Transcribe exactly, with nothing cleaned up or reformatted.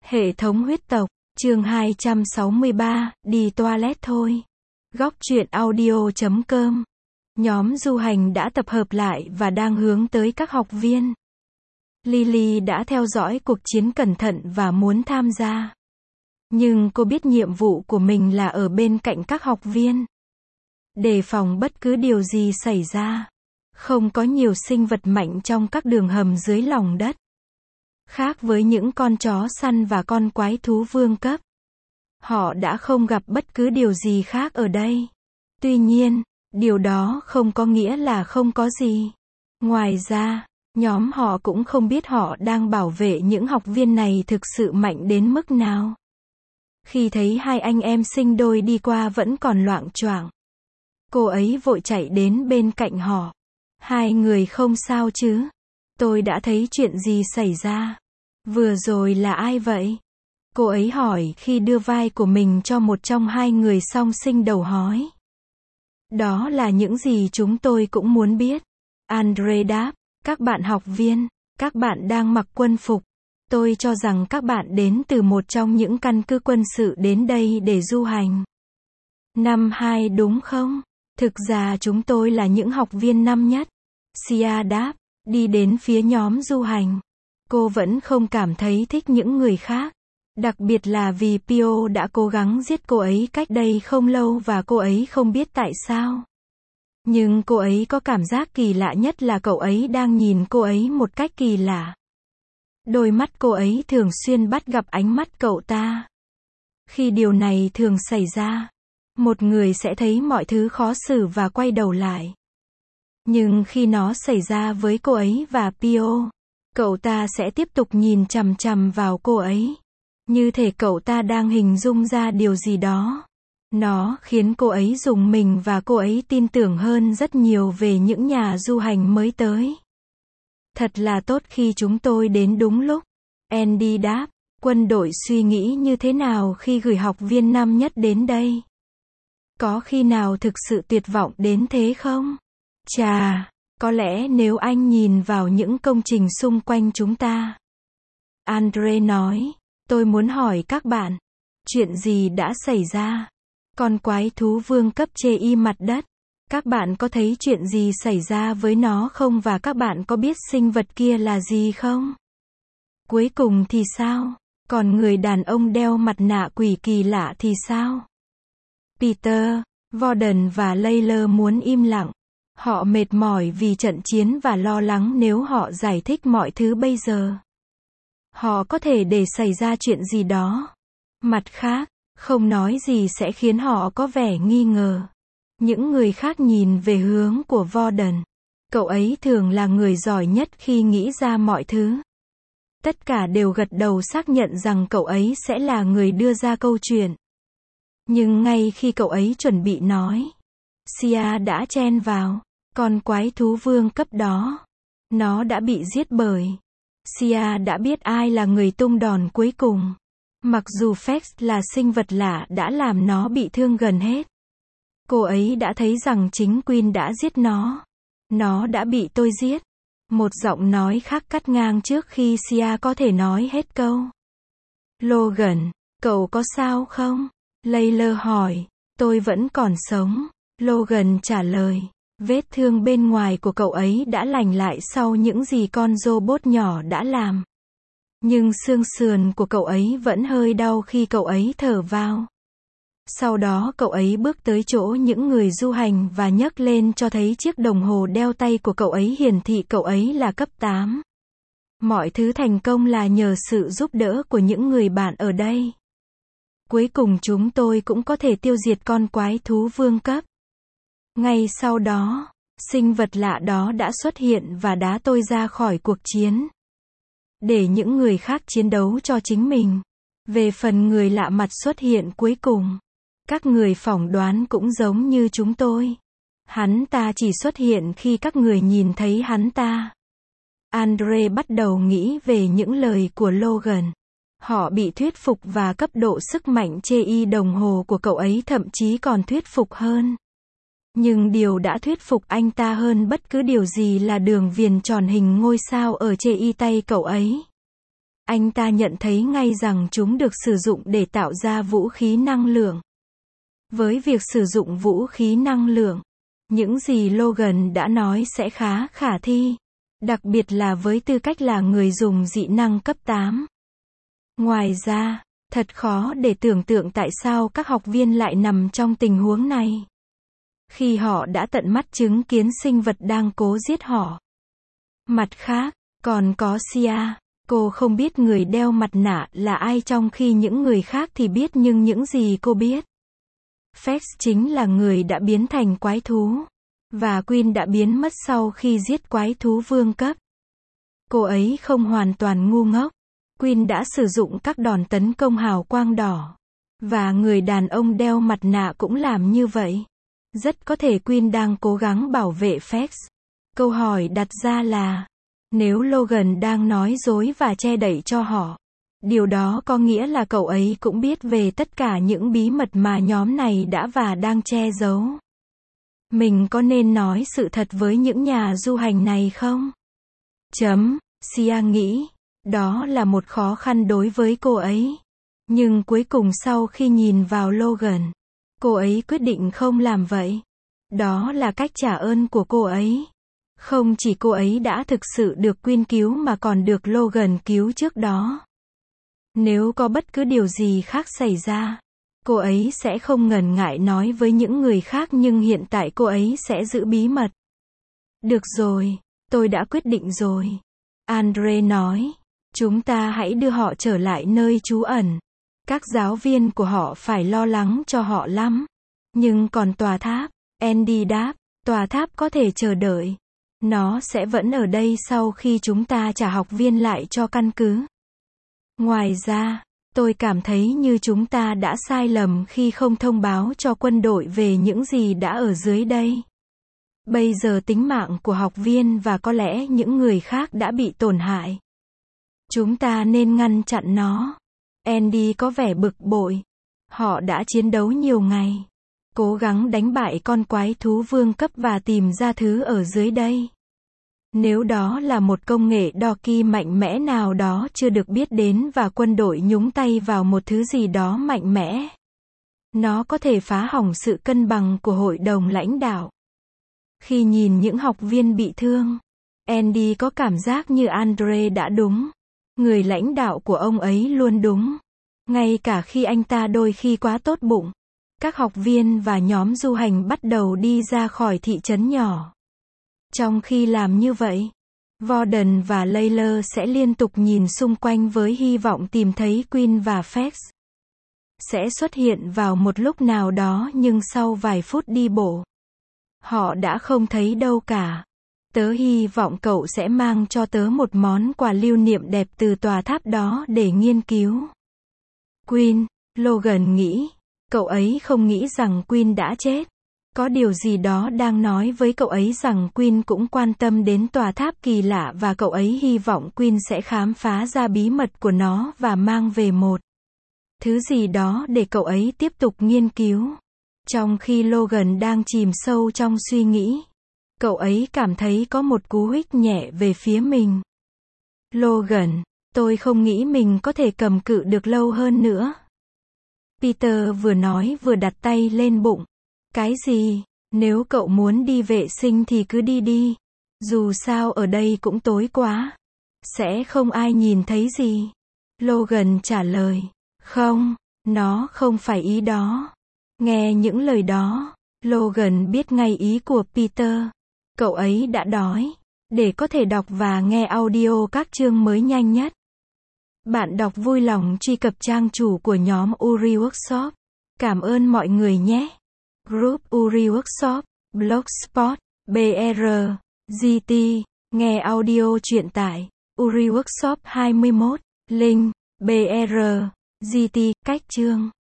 Hệ thống huyết tộc, chương hai trăm sáu mươi ba, đi toilet thôi. Góc truyện audio chấm com. Nhóm du hành đã tập hợp lại và đang hướng tới các học viên. Lily đã theo dõi cuộc chiến cẩn thận và muốn tham gia. Nhưng cô biết nhiệm vụ của mình là ở bên cạnh các học viên. Đề phòng bất cứ điều gì xảy ra. Không có nhiều sinh vật mạnh trong các đường hầm dưới lòng đất. Khác với những con chó săn và con quái thú vương cấp. Họ đã không gặp bất cứ điều gì khác ở đây. Tuy nhiên, điều đó không có nghĩa là không có gì. Ngoài ra, nhóm họ cũng không biết họ đang bảo vệ những học viên này thực sự mạnh đến mức nào. Khi thấy hai anh em sinh đôi đi qua vẫn còn loạng choạng, cô ấy vội chạy đến bên cạnh họ. Hai người không sao chứ? Tôi đã thấy chuyện gì xảy ra? Vừa rồi là ai vậy? Cô ấy hỏi khi đưa vai của mình cho một trong hai người song sinh đầu hói. Đó là những gì chúng tôi cũng muốn biết. Andre đáp, các bạn học viên, các bạn đang mặc quân phục. Tôi cho rằng các bạn đến từ một trong những căn cứ quân sự đến đây để du hành. Năm hai đúng không? Thực ra chúng tôi là những học viên năm nhất. Sia đáp, đi đến phía nhóm du hành. Cô vẫn không cảm thấy thích những người khác. Đặc biệt là vì Pio đã cố gắng giết cô ấy cách đây không lâu và cô ấy không biết tại sao. Nhưng cô ấy có cảm giác kỳ lạ nhất là cậu ấy đang nhìn cô ấy một cách kỳ lạ. Đôi mắt cô ấy thường xuyên bắt gặp ánh mắt cậu ta. Khi điều này thường xảy ra, một người sẽ thấy mọi thứ khó xử và quay đầu lại. Nhưng khi nó xảy ra với cô ấy và Pio, cậu ta sẽ tiếp tục nhìn chằm chằm vào cô ấy. Như thể cậu ta đang hình dung ra điều gì đó. Nó khiến cô ấy rùng mình và cô ấy tin tưởng hơn rất nhiều về những nhà du hành mới tới. Thật là tốt khi chúng tôi đến đúng lúc. Andy đáp, quân đội suy nghĩ như thế nào khi gửi học viên năm nhất đến đây? Có khi nào thực sự tuyệt vọng đến thế không? Chà, có lẽ nếu anh nhìn vào những công trình xung quanh chúng ta. Andre nói, tôi muốn hỏi các bạn, chuyện gì đã xảy ra? Con quái thú vương cấp chê y mặt đất. Các bạn có thấy chuyện gì xảy ra với nó không và các bạn có biết sinh vật kia là gì không? Cuối cùng thì sao? Còn người đàn ông đeo mặt nạ quỷ kỳ lạ thì sao? Peter, Warden và Layla muốn im lặng. Họ mệt mỏi vì trận chiến và lo lắng nếu họ giải thích mọi thứ bây giờ. Họ có thể để xảy ra chuyện gì đó. Mặt khác, không nói gì sẽ khiến họ có vẻ nghi ngờ. Những người khác nhìn về hướng của Warden. Cậu ấy thường là người giỏi nhất khi nghĩ ra mọi thứ. Tất cả đều gật đầu xác nhận rằng cậu ấy sẽ là người đưa ra câu chuyện. Nhưng ngay khi cậu ấy chuẩn bị nói, Sia đã chen vào. Con quái thú vương cấp đó. Nó đã bị giết bởi. Sia đã biết ai là người tung đòn cuối cùng. Mặc dù Fex là sinh vật lạ đã làm nó bị thương gần hết. Cô ấy đã thấy rằng chính Queen đã giết nó. Nó đã bị tôi giết. Một giọng nói khác cắt ngang trước khi Sia có thể nói hết câu. Logan, cậu có sao không? Layla hỏi. Tôi vẫn còn sống. Logan trả lời. Vết thương bên ngoài của cậu ấy đã lành lại sau những gì con robot nhỏ đã làm. Nhưng xương sườn của cậu ấy vẫn hơi đau khi cậu ấy thở vào. Sau đó cậu ấy bước tới chỗ những người du hành và nhấc lên cho thấy chiếc đồng hồ đeo tay của cậu ấy hiển thị cậu ấy là cấp tám. Mọi thứ thành công là nhờ sự giúp đỡ của những người bạn ở đây. Cuối cùng chúng tôi cũng có thể tiêu diệt con quái thú vương cấp. Ngay sau đó, sinh vật lạ đó đã xuất hiện và đá tôi ra khỏi cuộc chiến. Để những người khác chiến đấu cho chính mình. Về phần người lạ mặt xuất hiện cuối cùng. Các người phỏng đoán cũng giống như chúng tôi. Hắn ta chỉ xuất hiện khi các người nhìn thấy hắn ta. Andre bắt đầu nghĩ về những lời của Logan. Họ bị thuyết phục và cấp độ sức mạnh chê y đồng hồ của cậu ấy thậm chí còn thuyết phục hơn. Nhưng điều đã thuyết phục anh ta hơn bất cứ điều gì là đường viền tròn hình ngôi sao ở chê y tay cậu ấy. Anh ta nhận thấy ngay rằng chúng được sử dụng để tạo ra vũ khí năng lượng. Với việc sử dụng vũ khí năng lượng, những gì Logan đã nói sẽ khá khả thi, đặc biệt là với tư cách là người dùng dị năng cấp tám. Ngoài ra, thật khó để tưởng tượng tại sao các học viên lại nằm trong tình huống này, khi họ đã tận mắt chứng kiến sinh vật đang cố giết họ. Mặt khác, còn có Sia, cô không biết người đeo mặt nạ là ai trong khi những người khác thì biết nhưng những gì cô biết. Fex chính là người đã biến thành quái thú, và Queen đã biến mất sau khi giết quái thú vương cấp. Cô ấy không hoàn toàn ngu ngốc. Queen đã sử dụng các đòn tấn công hào quang đỏ, và người đàn ông đeo mặt nạ cũng làm như vậy. Rất có thể Queen đang cố gắng bảo vệ Fex. Câu hỏi đặt ra là, nếu Logan đang nói dối và che đậy cho họ, điều đó có nghĩa là cậu ấy cũng biết về tất cả những bí mật mà nhóm này đã và đang che giấu. Mình có nên nói sự thật với những nhà du hành này không? Chấm. Sia nghĩ, đó là một khó khăn đối với cô ấy. Nhưng cuối cùng sau khi nhìn vào Logan, cô ấy quyết định không làm vậy. Đó là cách trả ơn của cô ấy. Không chỉ cô ấy đã thực sự được Queen cứu mà còn được Logan cứu trước đó. Nếu có bất cứ điều gì khác xảy ra, cô ấy sẽ không ngần ngại nói với những người khác nhưng hiện tại cô ấy sẽ giữ bí mật. Được rồi, tôi đã quyết định rồi. Andre nói, chúng ta hãy đưa họ trở lại nơi trú ẩn. Các giáo viên của họ phải lo lắng cho họ lắm. Nhưng còn tòa tháp, Andy đáp, tòa tháp có thể chờ đợi. Nó sẽ vẫn ở đây sau khi chúng ta trả học viên lại cho căn cứ. Ngoài ra, tôi cảm thấy như chúng ta đã sai lầm khi không thông báo cho quân đội về những gì đã ở dưới đây. Bây giờ tính mạng của học viên và có lẽ những người khác đã bị tổn hại. Chúng ta nên ngăn chặn nó. Andy có vẻ bực bội. Họ đã chiến đấu nhiều ngày, cố gắng đánh bại con quái thú vương cấp và tìm ra thứ ở dưới đây. Nếu đó là một công nghệ đo kỳ mạnh mẽ nào đó chưa được biết đến và quân đội nhúng tay vào một thứ gì đó mạnh mẽ, nó có thể phá hỏng sự cân bằng của hội đồng lãnh đạo. Khi nhìn những học viên bị thương, Andy có cảm giác như Andre đã đúng. Người lãnh đạo của ông ấy luôn đúng. Ngay cả khi anh ta đôi khi quá tốt bụng. Các học viên và nhóm du hành bắt đầu đi ra khỏi thị trấn nhỏ. Trong khi làm như vậy, Warden và Layla sẽ liên tục nhìn xung quanh với hy vọng tìm thấy Queen và Fex. Sẽ xuất hiện vào một lúc nào đó nhưng sau vài phút đi bộ, họ đã không thấy đâu cả. Tớ hy vọng cậu sẽ mang cho tớ một món quà lưu niệm đẹp từ tòa tháp đó để nghiên cứu. Queen, Logan nghĩ. Cậu ấy không nghĩ rằng Queen đã chết. Có điều gì đó đang nói với cậu ấy rằng Queen cũng quan tâm đến tòa tháp kỳ lạ và cậu ấy hy vọng Queen sẽ khám phá ra bí mật của nó và mang về một thứ gì đó để cậu ấy tiếp tục nghiên cứu. Trong khi Logan đang chìm sâu trong suy nghĩ, cậu ấy cảm thấy có một cú huých nhẹ về phía mình. Logan, tôi không nghĩ mình có thể cầm cự được lâu hơn nữa. Peter vừa nói vừa đặt tay lên bụng. Cái gì? Nếu cậu muốn đi vệ sinh thì cứ đi đi. Dù sao ở đây cũng tối quá. Sẽ không ai nhìn thấy gì. Logan trả lời. Không, nó không phải ý đó. Nghe những lời đó, Logan biết ngay ý của Peter. Cậu ấy đã đói. Để có thể đọc và nghe audio các chương mới nhanh nhất, bạn đọc vui lòng truy cập trang chủ của nhóm Uri Workshop. Cảm ơn mọi người nhé. Group Uri Workshop, Blogspot, bê rờ, giê tê, nghe audio truyện tại Uri Workshop hai mươi mốt, link, bê rờ, giê tê, cách chương.